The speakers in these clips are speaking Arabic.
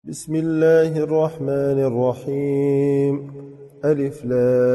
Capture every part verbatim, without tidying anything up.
بسم الله الرحمن الرحيم. ألف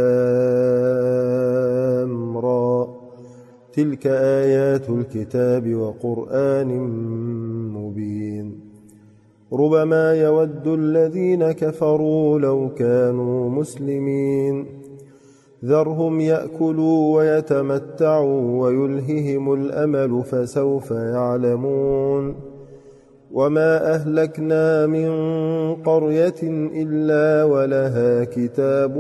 لام را. تلك آيات الكتاب وقرآن مبين. ربما يود الذين كفروا لو كانوا مسلمين. ذرهم يأكلوا ويتمتعوا ويلههم الأمل فسوف يعلمون. وما أهلكنا من قرية إلا ولها كتاب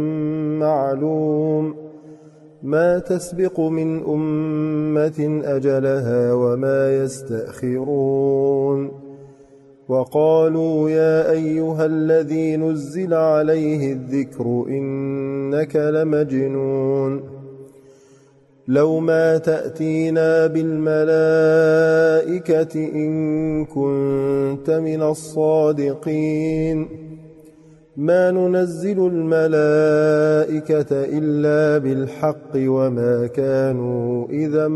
معلوم ما تسبق من أمة أجلها وما يستأخرون. وقالوا يا أيها الذي نزل عليه الذكر إنك لمجنون لو ما تأتينا بالملائكة إن كنت من الصادقين ما ننزل الملائكة إلا بالحق وما كانوا إذا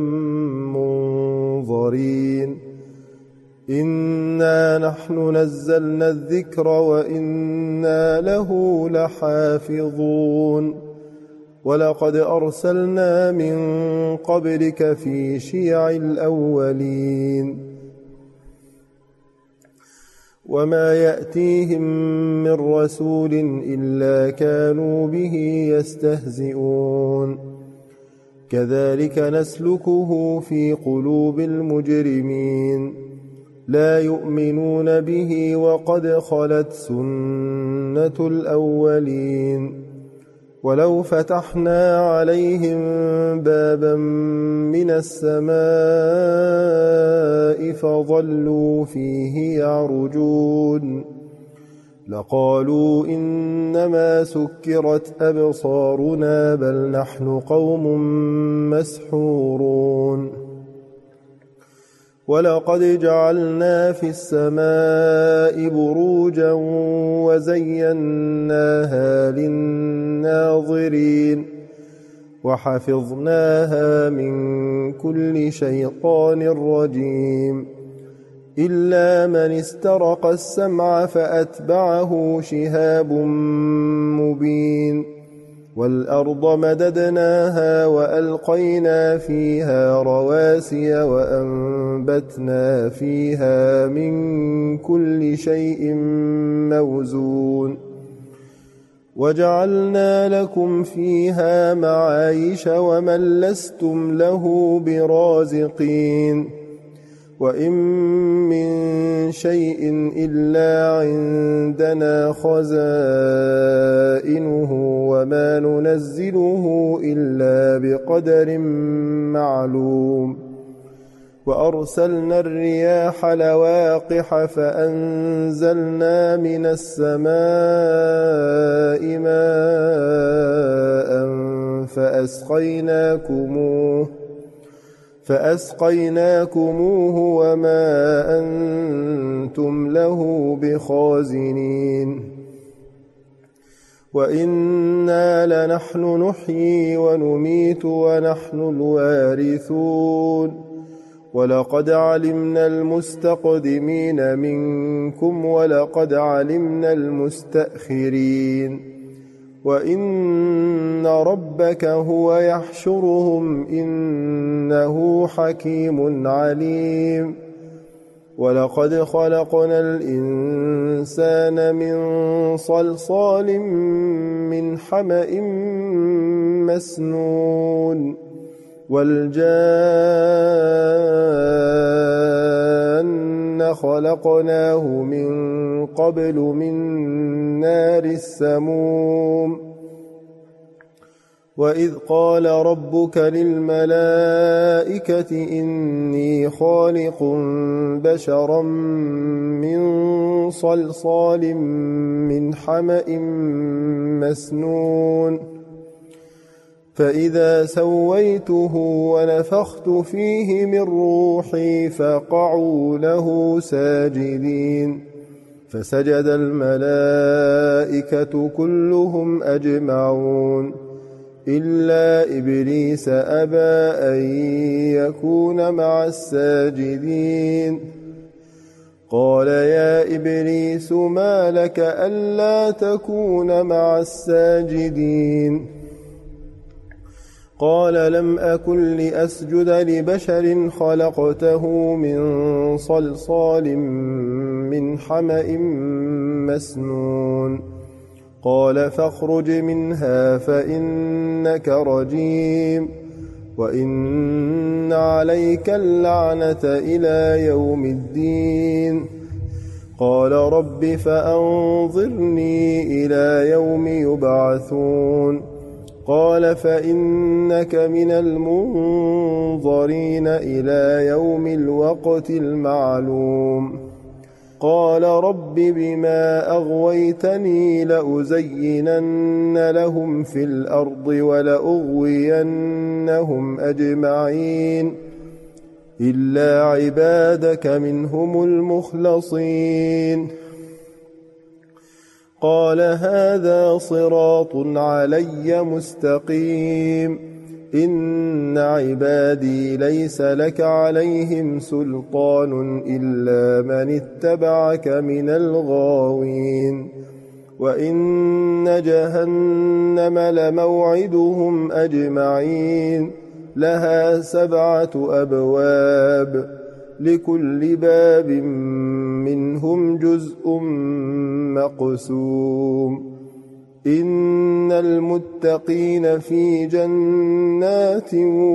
منظرين. إنا نحن نزلنا الذكر وإنا له لحافظون. ولقد أرسلنا من قبلك في شيع الأولين وما يأتيهم من رسول إلا كانوا به يستهزئون. كذلك نسلكه في قلوب المجرمين لا يؤمنون به وقد خلت سنة الأولين. ولو فتحنا عليهم بابا من السماء فظلوا فيه يعرجون لقالوا إنما سكرت أبصارنا بل نحن قوم مسحورون. ولقد جعلنا في السماء بروجا وزيناها للناظرين وحفظناها من كل شيطان رجيم إلا من استرق السمع فأتبعه شهاب مبين. والأرض مددناها وألقينا فيها رواسي وأنبتنا فيها من كل شيء موزون وجعلنا لكم فيها معايش ومن لستم له برازقين. وإن من شيء إلا عندنا خزائنه وما ننزله إلا بقدر معلوم. وأرسلنا الرياح لواقح فأنزلنا من السماء ماء فأسقيناكموه فأسقيناكموه وما أنتم له بخازنين. وإنا لنحن نحيي ونميت ونحن الوارثون. ولقد علمنا المستقدمين منكم ولقد علمنا المستأخرين. وإن ربك هو يحشرهم إنه حكيم عليم. ولقد خلقنا الإنسان من صلصال من حمأ مسنون والجان خلقناه من قبل من نار السموم. وإذ قال ربك للملائكة إني خالق بشرا من صلصال من حمأ مسنون فإذا سويته ونفخت فيه من روحي فقعوا له ساجدين فسجد الملائكة كلهم أجمعون إلا إبليس أبى أن يكون مع الساجدين قال يا إبليس ما لك ألا تكون مع الساجدين قال لم أكن لأسجد لبشر خلقته من صلصال من حمأ مسنون قال فاخرج منها فإنك رجيم وإن عليك اللعنة إلى يوم الدين قال رب فأنظرني إلى يوم يبعثون قال فإنك من المنظرين إلى يوم الوقت المعلوم قال رب بما أغويتني لأزينن لهم في الأرض ولأغوينهم أجمعين إلا عبادك منهم المخلصين قال هذا صراط علي مستقيم إن عبادي ليس لك عليهم سلطان إلا من اتبعك من الغاوين وإن جهنم لموعدهم أجمعين لها سبعة أبواب لكل باب منهم جزء مقسوم إن المتقين في جنات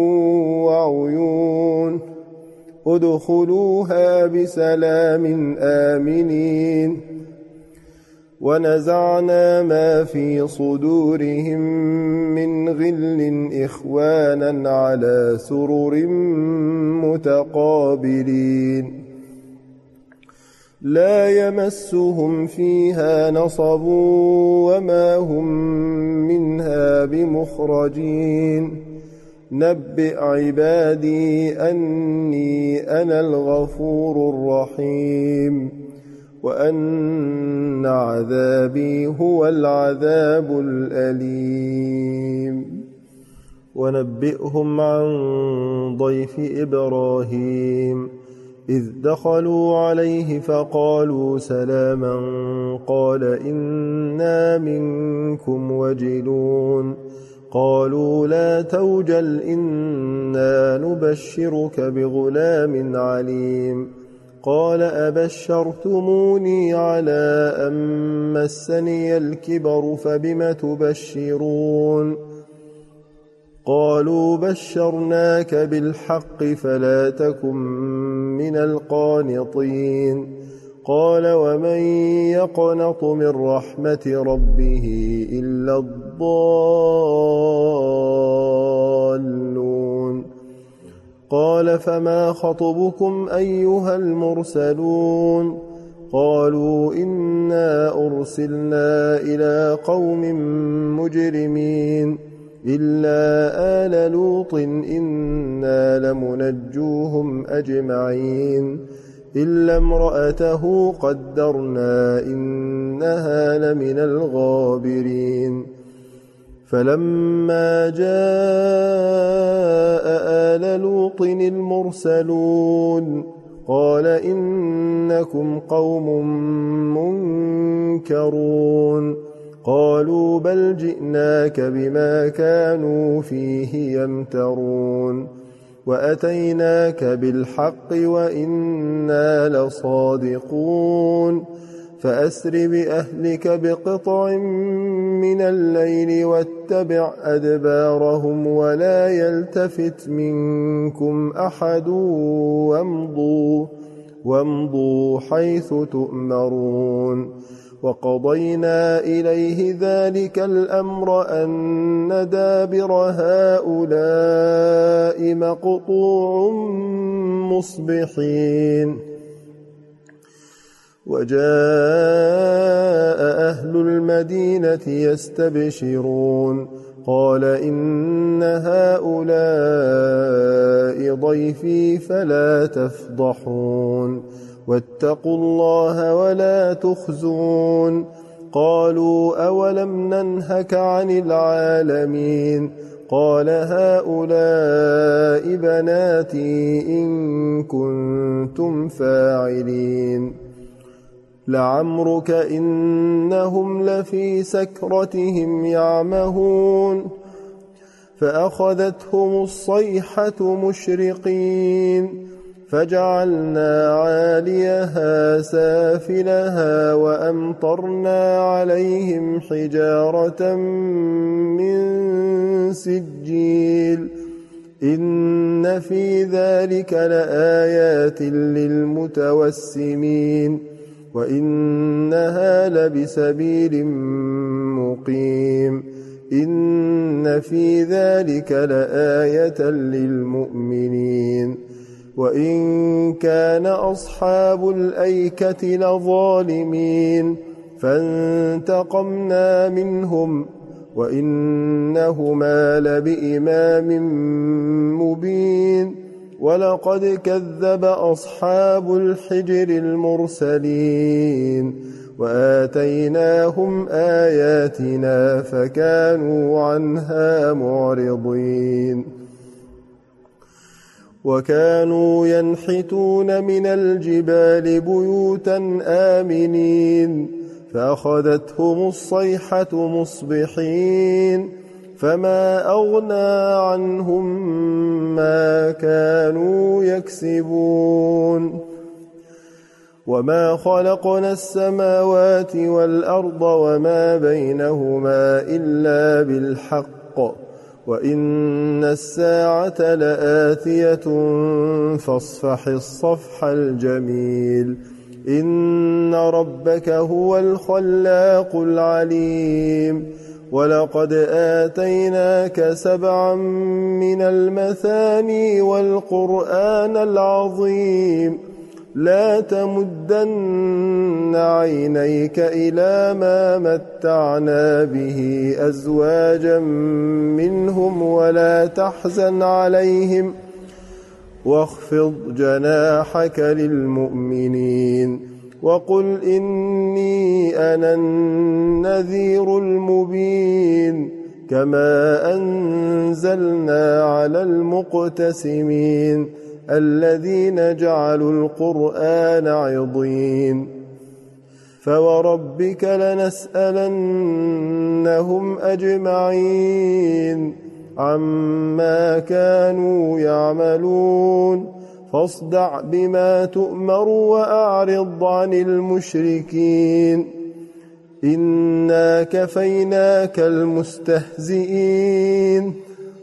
وعيون ادخلوها بسلام آمنين ونزعنا ما في صدورهم من غل إخوانا على سرر متقابلين لا يمسهم فيها نصب وما هم منها بمخرجين نبئ عبادي أني أنا الغفور الرحيم وأن عذابي هو العذاب الأليم ونبئهم عن ضيف إبراهيم إذ دخلوا عليه فقالوا سلاما قال إنا منكم وجلون قالوا لا توجل إنا نبشرك بغلام عليم قال أبشرتموني على أن مسني الكبر فبم تبشرون قالوا بشرناك بالحق فلا تكن من القانطين قال ومن يقنط من رحمة ربه إلا الضالون قال فما خطبكم أيها المرسلون قالوا إنا أرسلنا إلى قوم مجرمين إلا آل لوط إنا لمنجوهم أجمعين إلا امرأته قدرنا إنها لمن الغابرين فلما جاء آل لوط المرسلون قال إنكم قوم منكرون قالوا بل جئناك بما كانوا فيه يمترون وأتيناك بالحق وإنا لصادقون فأسر بأهلك بقطع من الليل واتبع أدبارهم ولا يلتفت منكم أحد وامضوا, وامضوا حيث تؤمرون وقضينا إليه ذلك الأمر أن دابر هؤلاء مقطوع مصبحين وجاء أهل المدينة يستبشرون قال إن هؤلاء ضيفي فلا تفضحون واتقوا الله ولا تخزون قالوا أولم ننهك عن العالمين قال هؤلاء بناتي إن كنتم فاعلين لعمرك إنهم لفي سكرتهم يعمهون فأخذتهم الصيحة مشرقين فجعلنا عاليها سافلها وأمطرنا عليهم حجارة من سجيل إن في ذلك لآيات للمتوسمين وإنها لبسبيل مقيم إن في ذلك لآية للمؤمنين وإن كان أصحاب الأيكة لظالمين فانتقمنا منهم وإنهما لبإمام مبين ولقد كذب أصحاب الحجر المرسلين وآتيناهم آياتنا فكانوا عنها معرضين وكانوا ينحتون من الجبال بيوتا آمنين فأخذتهم الصيحة مصبحين فما أغنى عنهم ما كانوا يكسبون وما خلقنا السماوات والأرض وما بينهما إلا بالحق وإن الساعة لآتية فاصفح الصفح الجميل إن ربك هو الخلاق العليم ولقد آتيناك سبعا من المثاني والقرآن العظيم لا تمدن عينيك إلى ما متعنا به أزواجا منهم ولا تحزن عليهم واخفض جناحك للمؤمنين وقل إني أنا النذير المبين كما أنزلنا على المقتسمين الذين جعلوا القرآن عضين فوربك لنسألنهم أجمعين عما كانوا يعملون فاصدع بما تؤمر وأعرض عن المشركين إنا كفيناك المستهزئين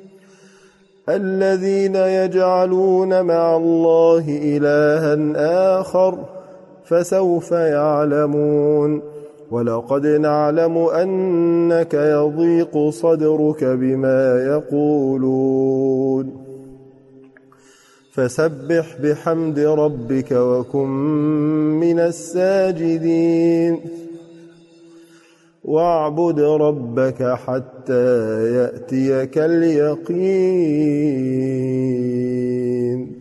الذين يجعلون مع الله إلها آخر فسوف يعلمون ولقد نعلم أنك يضيق صدرك بما يقولون فسبح بحمد ربك وكن من الساجدين واعبد ربك حتى يأتيك اليقين